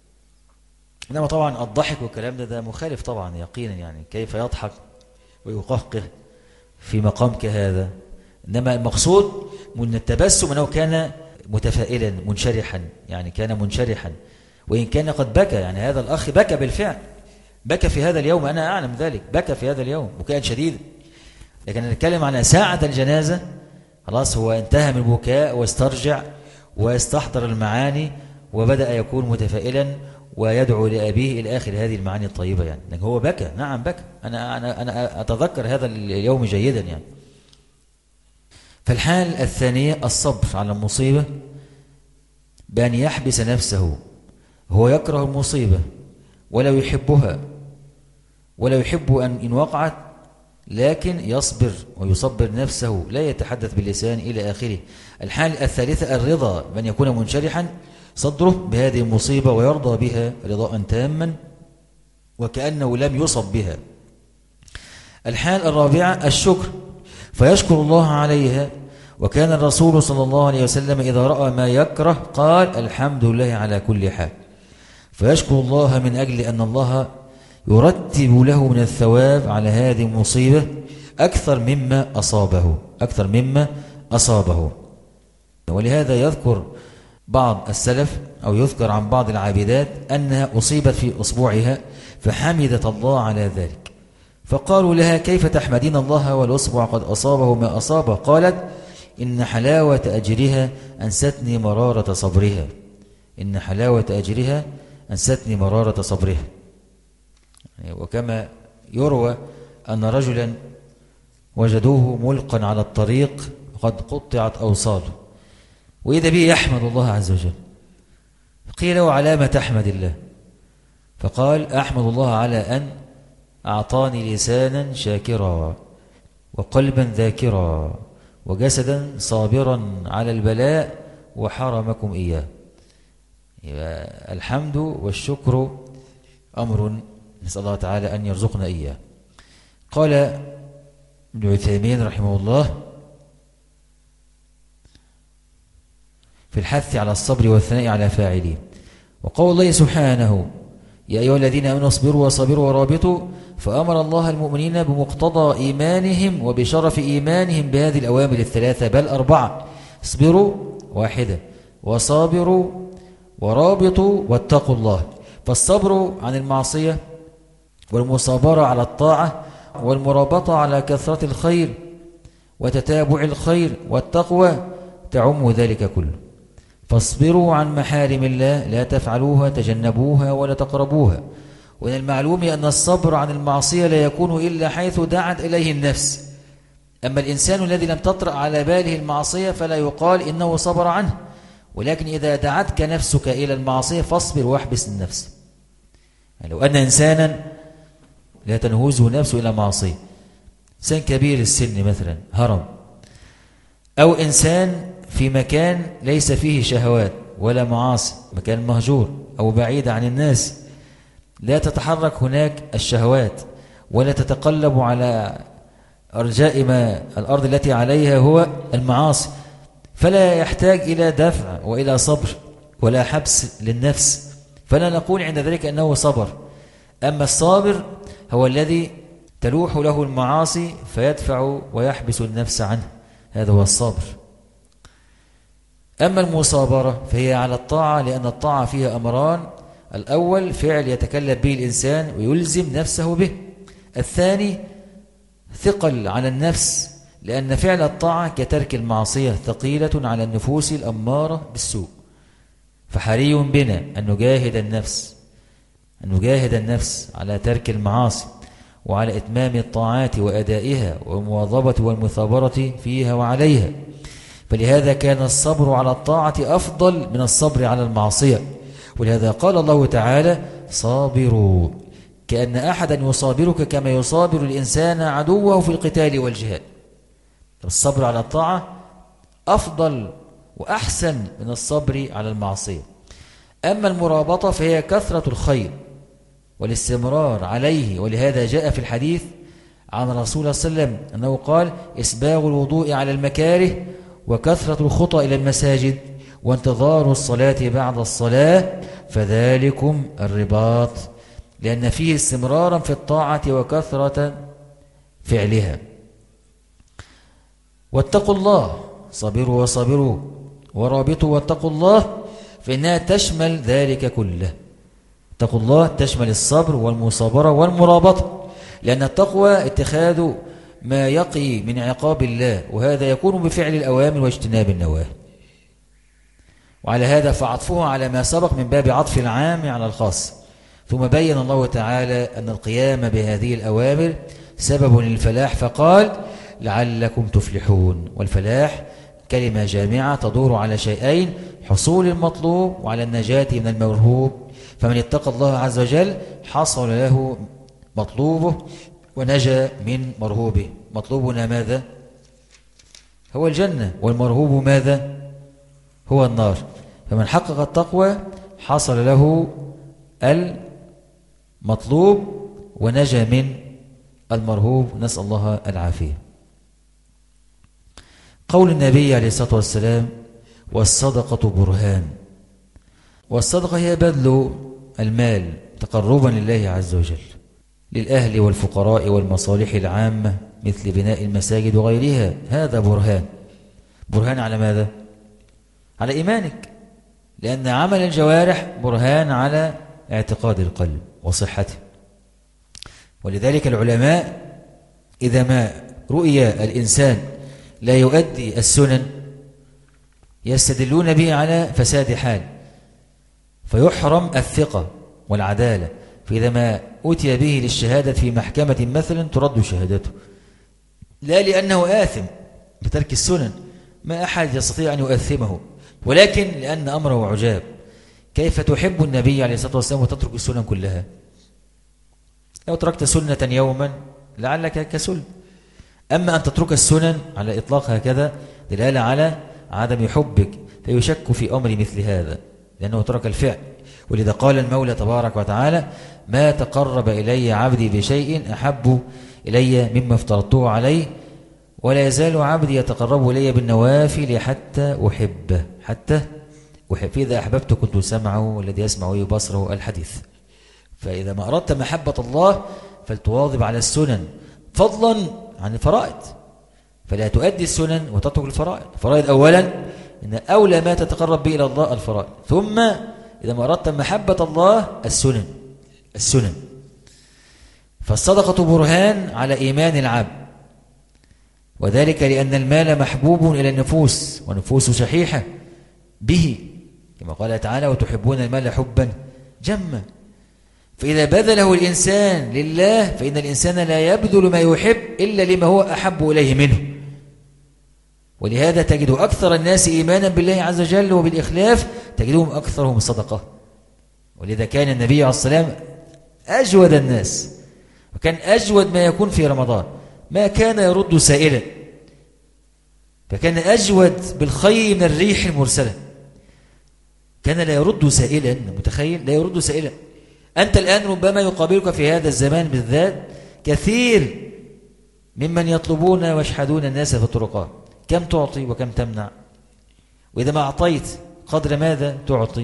إنما طبعا الضحك والكلام ده مخالف طبعا يقينا، يعني كيف يضحك ويقهقه في مقام كهذا. إنما المقصود من التبسم أنه كان متفائلا منشرحا، يعني كان منشرحا، وإن كان قد بكى. يعني هذا الأخ بكى بالفعل، بكى في هذا اليوم، أنا أعلم ذلك، بكى في هذا اليوم بكاء شديدا. لكن نتكلم عن ساعة الجنازة، خلاص هو انتهى من البكاء واسترجع واستحضر المعاني وبدأ يكون متفائلا ويدعو لأبيه إلى آخر هذه المعاني الطيبة. يعني لكن هو بكى، نعم بكى، أنا أتذكر هذا اليوم جيدا يعني. فالحال الثانية الصبر على المصيبة بأن يحبس نفسه. هو يكره المصيبة ولا يحبها، ولا يحب إن وقعت، لكن يصبر ويصبر نفسه، لا يتحدث باللسان إلى آخره. الحال الثالثة الرضا، بأن يكون منشرحا صدره بهذه المصيبة ويرضى بها رضاء تاما وكأنه لم يصب بها. الحال الرابعة الشكر، فيشكر الله عليها. وكان الرسول صلى الله عليه وسلم إذا رأى ما يكره قال الحمد لله على كل حال، فيشكر الله من أجل أن الله يرتب له من الثواب على هذه المصيبة أكثر مما أصابه. ولهذا يذكر بعض السلف أو يذكر عن بعض العابدات أنها أصيبت في أصبعها فحمدت الله على ذلك، فقالوا لها كيف تحمدين الله والأصبع قد أصابه ما أصابه؟ قالت إن حلاوة أجرها أنستني مرارة صبرها، إن حلاوة أجرها أنستني مرارة صبرها. وكما يروى أن رجلا وجدوه ملقا على الطريق قد قطعت أوصاله، وإذا به يحمد الله عز وجل. قيل له على ما تحمد الله؟ فقال أحمد الله على أن أعطاني لسانا شاكرا وقلبا ذاكرا وجسدا صابرا على البلاء وحرمكم إياه. الحمد والشكر أمر نسأل الله تعالى أن يرزقنا إياه. قال ابن عثيمين رحمه الله في الحث على الصبر والثناء على فاعليه، وقول الله سبحانه يا أيها الذين آمنوا اصبروا وصبروا ورابطوا، فأمر الله المؤمنين بمقتضى إيمانهم وبشرف إيمانهم بهذه الأوامر الثلاثة بل أربعة: اصبروا واحدة، وصابروا ورابطوا واتقوا الله. فالصبر عن المعصية والمصابرة على الطاعة والمرابطة على كثرة الخير وتتابع الخير والتقوى تعم ذلك كله. فاصبروا عن محارم الله لا تفعلوها تجنبوها ولا تقربوها. ومن المعلوم أن الصبر عن المعصية لا يكون إلا حيث دعت إليه النفس. أما الإنسان الذي لم تطرأ على باله المعصية فلا يقال إنه صبر عنه، ولكن إذا دعتك نفسك إلى المعصية فاصبر واحبس النفس. يعني لو أن إنسانا لا تنهزه نفسه إلى معصية، إنسان كبير السن مثلا هرم، أو إنسان في مكان ليس فيه شهوات ولا معاصي، مكان مهجور أو بعيد عن الناس، لا تتحرك هناك الشهوات ولا تتقلب على أرجاء ما الأرض التي عليها هو المعاصي، فلا يحتاج إلى دفع وإلى صبر ولا حبس للنفس، فلا نقول عند ذلك أنه صبر. أما الصابر هو الذي تلوح له المعاصي فيدفع ويحبس النفس عنه، هذا هو الصبر. أما المصابرة فهي على الطاعة، لأن الطاعة فيها أمران: الأول فعل يتكلف به الإنسان ويلزم نفسه به، الثاني ثقل على النفس، لأن فعل الطاعة كترك المعصية ثقيلة على النفوس الأمارة بالسوء. فحري بنا أن نجاهد النفس على ترك المعاصي وعلى إتمام الطاعات وأدائها والمواظبة والمثابرة فيها وعليها. فلهذا كان الصبر على الطاعة أفضل من الصبر على المعصية، ولهذا قال الله تعالى: صابروا، كأن أحدا يصابرك كما يصابر الإنسان عدوه في القتال والجهاد. الصبر على الطاعة أفضل وأحسن من الصبر على المعصية. أما المرابطة فهي كثرة الخير والاستمرار عليه، ولهذا جاء في الحديث عن رسول الله صلى الله عليه وسلم أنه قال: إسباغ الوضوء على المكاره، وكثرة الخطى إلى المساجد، وانتظار الصلاة بعد الصلاة، فذلكم الرباط، لأن فيه استمرارا في الطاعة وكثرة فعلها. واتقوا الله، صبروا وصبروا ورابطوا واتقوا الله، فإنها تشمل ذلك كله. اتقوا الله تشمل الصبر والمصابرة والمرابطة، لأن التقوى اتخاذ ما يقي من عقاب الله، وهذا يكون بفعل الأوامر واجتناب النواهي. وعلى هذا فعطفه على ما سبق من باب عطف العام على الخاص. ثم بين الله تعالى أن القيام بهذه الأوامر سبب للفلاح، فقال: لعلكم تفلحون. والفلاح كلمة جامعة تدور على شيئين: حصول المطلوب وعلى النجاة من المرهوب. فمن اتقى الله عز وجل حصل له مطلوبه ونجا من مرهوبه. مطلوبنا ماذا؟ هو الجنة، والمرهوب ماذا؟ هو النار. فمن حقق التقوى حصل له المطلوب ونجا من المرهوب، نسأل الله العافية. قول النبي عليه الصلاة والسلام: والصدقة برهان. والصدقة هي بذل المال تقربا لله عز وجل للأهل والفقراء والمصالح العامة مثل بناء المساجد وغيرها. هذا برهان. برهان على ماذا؟ على إيمانك، لأن عمل الجوارح برهان على اعتقاد القلب وصحته. ولذلك العلماء إذا ما رؤي الإنسان لا يؤدي السنن يستدلون به على فساد حال، فيحرم الثقة والعدالة. فإذا ما أتي به للشهادة في محكمة مثلا ترد شهادته، لا لأنه آثم بترك السنن، ما أحد يستطيع أن يؤثمه، ولكن لأن أمره عجاب. كيف تحب النبي عليه الصلاة والسلام وتترك السنن كلها؟ لو تركت سنة يوما لعلك كسل. أما أن تترك السنن على إطلاق هكذا دلالة على عدم حبك، فيشك في أمر مثل هذا لأنه ترك الفعل. ولذا قال المولى تبارك وتعالى: ما تقرب إلي عبدي بشيء أحب إلي مما افترضته عليه، ولا يزال عبدي يتقرب إلي بالنوافل حتى أحبه. حتى أحب، إذا أحببت كنت سمعه الذي يسمع به، بصره، الحديث. فإذا ما أردت محبة الله فلتواظب على السنن فضلا عن الفرائض، فلا تؤدي السنن وتترك الفرائض. الفرائض أولا إن أولى ما تتقرب به إلى الله الفرائض، ثم إذا ما أردت محبة الله السنن. فالصدقة برهان على إيمان العبد، وذلك لأن المال محبوب إلى النفوس، ونفوس شحيحة به، كما قال تعالى: وتحبون المال حبا جما. فإذا بذله الإنسان لله فإن الإنسان لا يبذل ما يحب إلا لما هو أحب إليه منه. ولهذا تجد أكثر الناس إيمانا بالله عز وجل وبالإخلاف تجدهم أكثرهم صدقة. ولذا كان النبي عليه الصلاة والسلام أجود الناس، وكان أجود ما يكون في رمضان، ما كان يرد سائلا، فكان أجود بالخير من الريح المرسلة. كان لا يرد سائلا، متخيل؟ لا يرد سائلا. أنت الآن ربما يقابلك في هذا الزمان بالذات كثير ممن يطلبون ويشحدون الناس في الطرقات. كم تعطي وكم تمنع؟ وإذا ما أعطيت قدر ماذا تعطي؟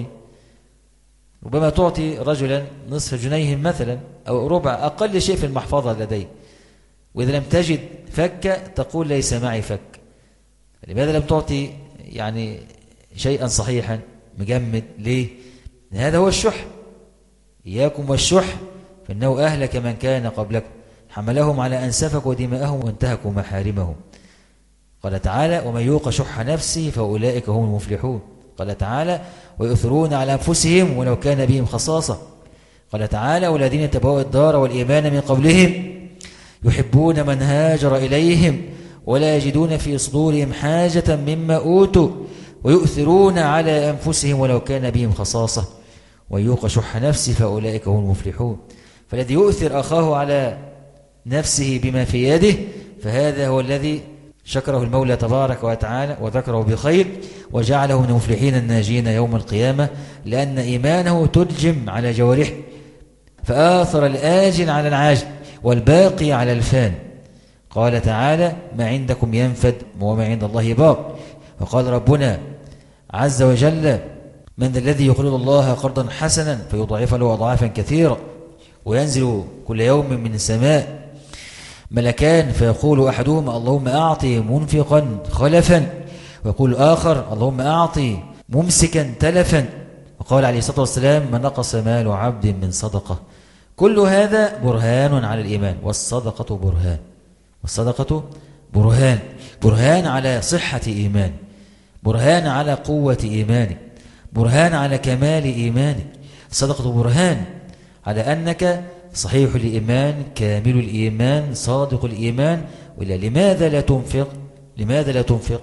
ربما تعطي رجلا نصف جنيه مثلا أو ربع، أقل شيء في المحفظة لدي، وإذا لم تجد فك تقول: ليس معي فك. لماذا لم تعطي يعني شيئا صحيحا مجمد؟ ليه؟ هذا هو الشح. إياكم والشح فإنه أهلك من كان قبلكم، حملهم على أن سفكوا دماءهم وانتهكوا محارمهم. قال تعالى: ومن يوق شح نفسه فأولئك هم المفلحون. قال تعالى: ويؤثرون على أنفسهم ولو كان بهم خصاصة. قال تعالى: والذين تبوأوا الدار والإيمان من قبلهم يحبون من هاجر إليهم ولا يجدون في صدورهم حاجة مما أوتوا ويؤثرون على أنفسهم ولو كان بهم خصاصة ويوق شح نفسه فأولئك هم المفلحون. فالذي يؤثر أخاه على نفسه بما في يده فهذا هو الذي شكره المولى تبارك وتعالى وذكره بخير وجعله من المفلحين الناجين يوم القيامة، لأن إيمانه ترجم على جوارحه فآثر الآجل على العاجل والباقي على الفان. قال تعالى: ما عندكم ينفد وما عند الله باق. وقال ربنا عز وجل: من ذا الذي يقرض الله قرضا حسنا فيضاعف له أضعافا كثيرة وينزل كل يوم من السماء ملكان فيقول أحدهما اللهم أعطي منفقا خلفا، ويقول الآخر اللهم أعطي ممسكا تلفا. وقال عليه الصلاة والسلام: ما نقص مال عبد من صدقة. كل هذا برهان على الإيمان، والصدقة برهان، والصدقة برهان، برهان على صحة إيمان، برهان على قوة إيمانك، برهان على كمال إيمانك. الصدقة برهان على أنك صحيح الإيمان كامل الإيمان صادق الإيمان. ولا لماذا لا تنفق؟ لماذا لا تنفق؟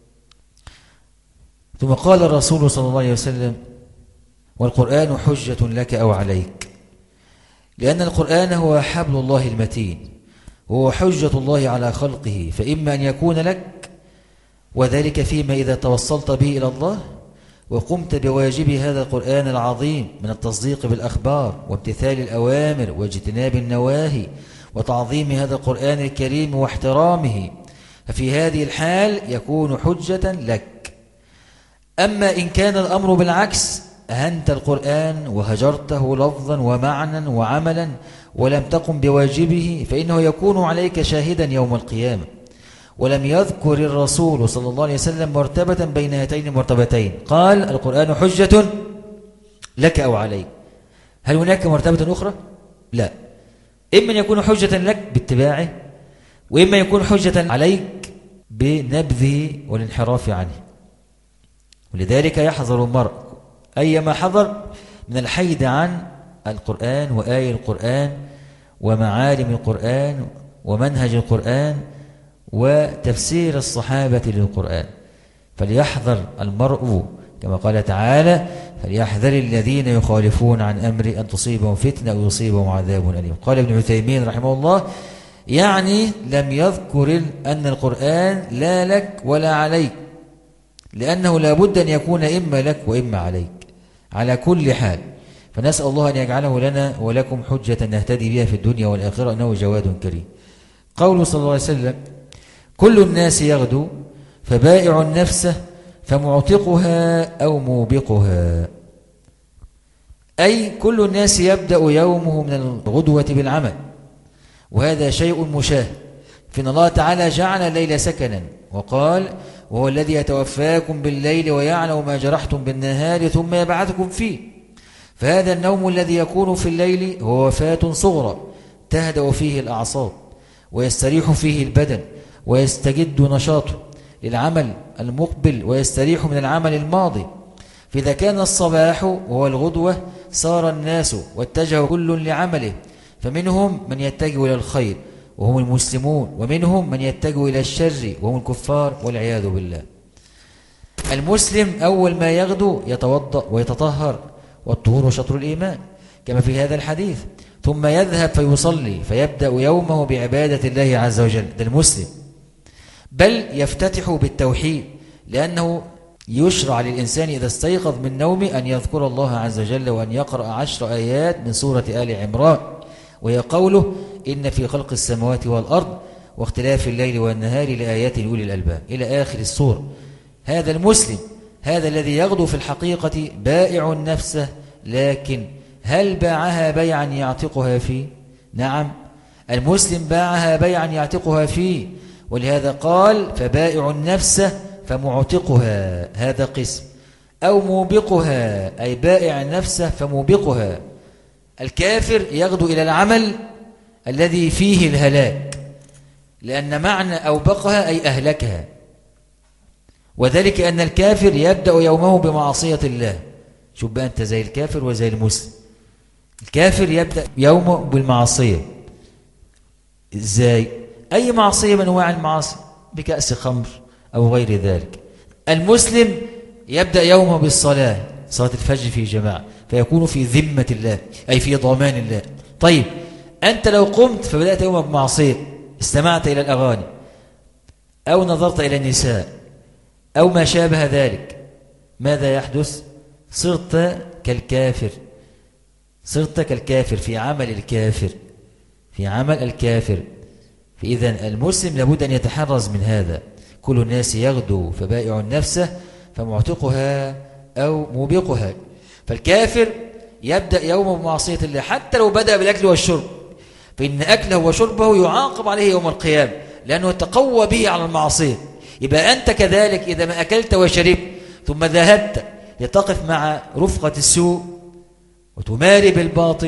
ثم قال الرسول صلى الله عليه وسلم: والقرآن حجة لك أو عليك، لأن القرآن هو حبل الله المتين وهو حجة الله على خلقه، فإما أن يكون لك وذلك فيما إذا توصلت به إلى الله وقمت بواجب هذا القرآن العظيم من التصديق بالأخبار وامتثال الأوامر واجتناب النواهي وتعظيم هذا القرآن الكريم واحترامه، ففي هذه الحال يكون حجة لك. أما إن كان الأمر بالعكس، أهنت القرآن وهجرته لفظا ومعنى وعملا ولم تقم بواجبه، فإنه يكون عليك شاهدا يوم القيامة. ولم يذكر الرسول صلى الله عليه وسلم مرتبة بين هاتين المرتبتين، قال القرآن حجة لك أو عليك. هل هناك مرتبة أخرى؟ لا. إما أن يكون حجة لك باتباعه، وإما يكون حجة عليك بنبذه والانحراف عنه. ولذلك يحذر المرء أيما حذر من الحيد عن القرآن وآي القرآن ومعالم القرآن ومنهج القرآن وتفسير الصحابة للقرآن. فليحذر المرء كما قال تعالى: فليحذر الذين يخالفون عن أمر أن تصيبهم فتنة أو يصيبهم عذاب أليم. قال ابن عثيمين رحمه الله: يعني لم يذكر أن القرآن لا لك ولا عليك، لأنه لا بد أن يكون إما لك وإما عليك على كل حال. فنسأل الله أن يجعله لنا ولكم حجة نهتدي بها في الدنيا والآخرة، إنه جواد كريم. قوله صلى الله عليه وسلم: كل الناس يغدو فبائع نفسه فمعتقها أو موبقها، أي كل الناس يبدأ يومه من الغدوة بالعمل، وهذا شيء مشاهد، فإن الله تعالى جعل الليل سكنا وقال: وهو الذي يتوفاكم بالليل ويعلم ما جرحتم بالنهار ثم يبعثكم فيه. فهذا النوم الذي يكون في الليل هو وفاة صغرى تهدأ فيه الأعصاب ويستريح فيه البدن ويستجد نشاطه للعمل المقبل ويستريح من العمل الماضي. فإذا كان الصباح وهو الغدوة سار الناس واتجهوا كل لعمله، فمنهم من يتجه إلى الخير وهم المسلمون، ومنهم من يتجه إلى الشر وهم الكفار والعياذ بالله. المسلم أول ما يغدو يتوضأ ويتطهر، والطهور شطر الإيمان كما في هذا الحديث، ثم يذهب فيصلي فيبدأ يومه بعبادة الله عز وجل. ده المسلم، بل يفتتح بالتوحيد، لأنه يشرع للإنسان إذا استيقظ من نومه أن يذكر الله عز وجل وأن يقرأ 10 آيات من سورة آل عمران، وهي قوله: إن في خلق السماوات والأرض واختلاف الليل والنهار لآيات لأولي الألباب، إلى آخر السورة. هذا المسلم، هذا الذي يغدو في الحقيقة بائع نفسه، لكن هل باعها بيعا يعتقها فيه؟ نعم، المسلم باعها بيعا يعتقها فيه، ولهذا قال: فبائع نفسه فمعتقها، هذا قسم، أو موبقها أي بائع نفسه فموبقها. الكافر يغدو إلى العمل الذي فيه الهلاك، لأن معنى أوبقها أي أهلكها، وذلك أن الكافر يبدأ يومه بمعصية الله. شوف بقى أنت زي الكافر وزي المسلم. الكافر يبدأ يومه بالمعصية. إزاي؟ أي معصية من أنواع المعاصي، بكأس خمر أو غير ذلك. المسلم يبدأ يومه بالصلاة، صلاة الفجر في جماعة، فيكون في ذمة الله أي في ضمان الله. طيب أنت لو قمت فبدأت يومك بمعصية، استمعت إلى الأغاني أو نظرت إلى النساء أو ما شابه ذلك، ماذا يحدث؟ صرت كالكافر، صرت كالكافر في عمل الكافر، في عمل الكافر. فإذن المسلم لابد أن يتحرز من هذا. كل الناس يغدو فبائع نفسه فمعتقها أو موبقها. فالكافر يبدأ يومه بمعصية الله حتى لو بدأ بالأكل والشرب، فإن أكله وشربه يعاقب عليه يوم القيامة لأنه تقوى به على المعصية. يبقى أنت كذلك إذا ما أكلت وشربت ثم ذهبت لتقف مع رفقة السوء وتماري بالباطل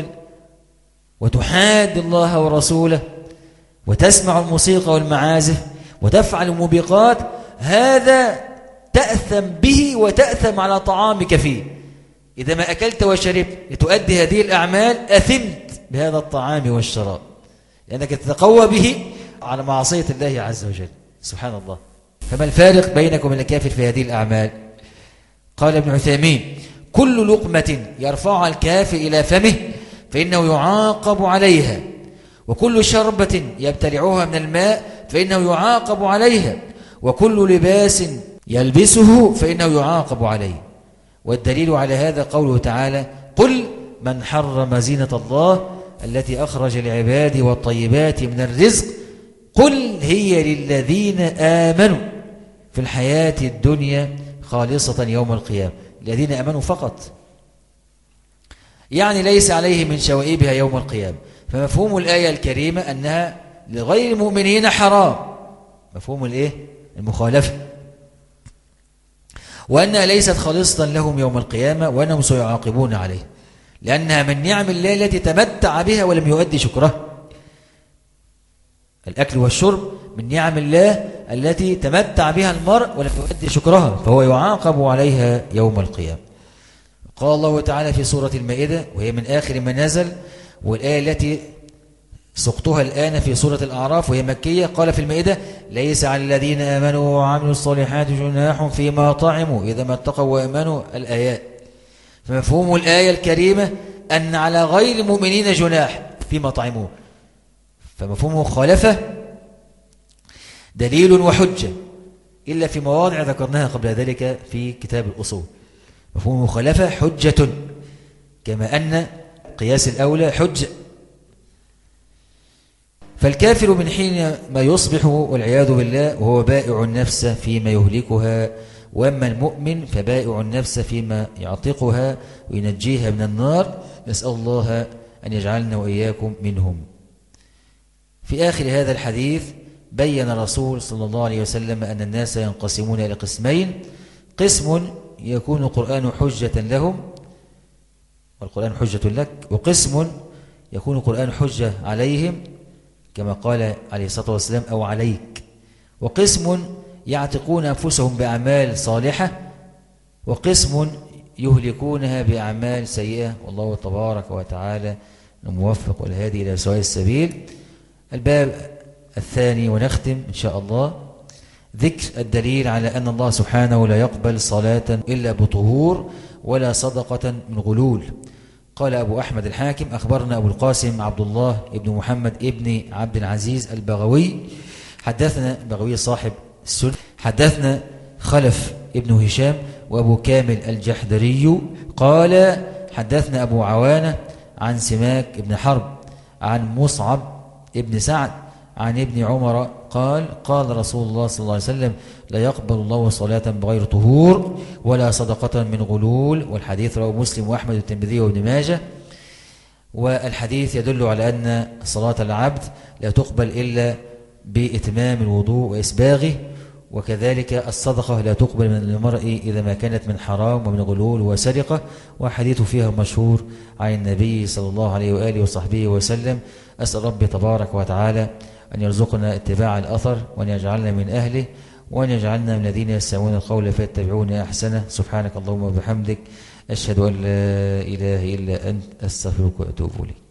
وتحاد الله ورسوله وتسمع الموسيقى والمعازف وتفعل الموبقات، هذا تأثم به وتأثم على طعامك فيه. إذا ما أكلت وشربت لتؤدي هذه الأعمال أثمت بهذا الطعام والشراب، لأنك تتقوى به على معصية الله عز وجل. سبحان الله. فما الفارق بينك وبين الكافر في هذه الأعمال؟ قال ابن عثيمين: كل لقمة يرفعها الكافر إلى فمه فإنه يعاقب عليها، وكل شربة يبتلعها من الماء فإنه يعاقب عليها، وكل لباس يلبسه فإنه يعاقب عليه. والدليل على هذا قوله تعالى: قل من حرم زينة الله التي أخرج لعباده والطيبات من الرزق قل هي للذين آمنوا في الحياة الدنيا خالصة يوم القيامة. الذين آمنوا فقط، يعني ليس عليه من شوائبها يوم القيامة. فمفهوم الآية الكريمة أنها لغير المؤمنين حرام، مفهوم الإيه؟ المخالفة، وأنها ليست خالصة لهم يوم القيامة وأنهم سيعاقبون عليه، لأنها من نعم الله التي تمتع بها ولم يؤدي شكرها. الأكل والشرب من نعم الله التي تمتع بها المرء ولم يؤدي شكرها، فهو يعاقب عليها يوم القيامة. قال الله تعالى في سورة المائدة، وهي من آخر ما نزل، والآية التي سقطها الآن في سورة الأعراف وهي مكية، قال في المائدة: ليس على الذين آمنوا وعملوا الصالحات جناح فيما طعموا إذا ما اتقوا وآمنوا. الآيات. فمفهوم الآية الكريمة أن على غير المؤمنين جناح فيما طعموه، فمفهوم مخالفة دليل وحجة، إلا في مواضع ذكرناها قبل ذلك في كتاب الأصول. مفهوم مخالفة حجة، كما أن قياس الأولى حجة. فالكافر من حين ما يصبح والعياذ بالله وهو بائع النفس فيما يهلكها، وأما المؤمن فبائع النفس فيما يعتقها وينجيها من النار. نسأل الله أن يجعلنا وإياكم منهم. في آخر هذا الحديث بين الرسول صلى الله عليه وسلم أن الناس ينقسمون إلى قسمين: قسم يكون القرآن حجة لهم والقرآن حجة لك، وقسم يكون القرآن حجة عليهم كما قال عليه الصلاة والسلام أو عليك، وقسم يعتقون أنفسهم بأعمال صالحة، وقسم يهلكونها بأعمال سيئة. والله تبارك وتعالى الموفق والهادي إلى سواء السبيل. الباب الثاني ونختم إن شاء الله، ذكر الدليل على أن الله سبحانه لا يقبل صلاة إلا بطهور ولا صدقة من غلول. قال أبو أحمد الحاكم: أخبرنا أبو القاسم عبد الله ابن محمد ابن عبد العزيز البغوي، حدثنا بغوي صاحب السنة، حدثنا خلف ابن هشام وأبو كامل الجحدري قال حدثنا أبو عوانة عن سماك ابن حرب عن مصعب ابن سعد عن ابن عمر قال: قال رسول الله صلى الله عليه وسلم: لا يقبل الله صلاة بغير طهور ولا صدقة من غلول. والحديث رواه مسلم وأحمد والترمذي وابن ماجه. والحديث يدل على أن صلاة العبد لا تقبل إلا بإتمام الوضوء وإسباغه، وكذلك الصدقة لا تقبل من المرء إذا ما كانت من حرام ومن غلول وسرقة، وحديث فيها مشهور عن النبي صلى الله عليه وآله وصحبه وسلم. أسأل ربي تبارك وتعالى أن يرزقنا اتباع الأثر، وأن يجعلنا من أهله، وأن يجعلنا من الذين يستمعون القول فيتبعون أحسنه. سبحانك اللهم وبحمدك، أشهد أن لا إله إلا أنت، أستغفرك وأتوب إليك.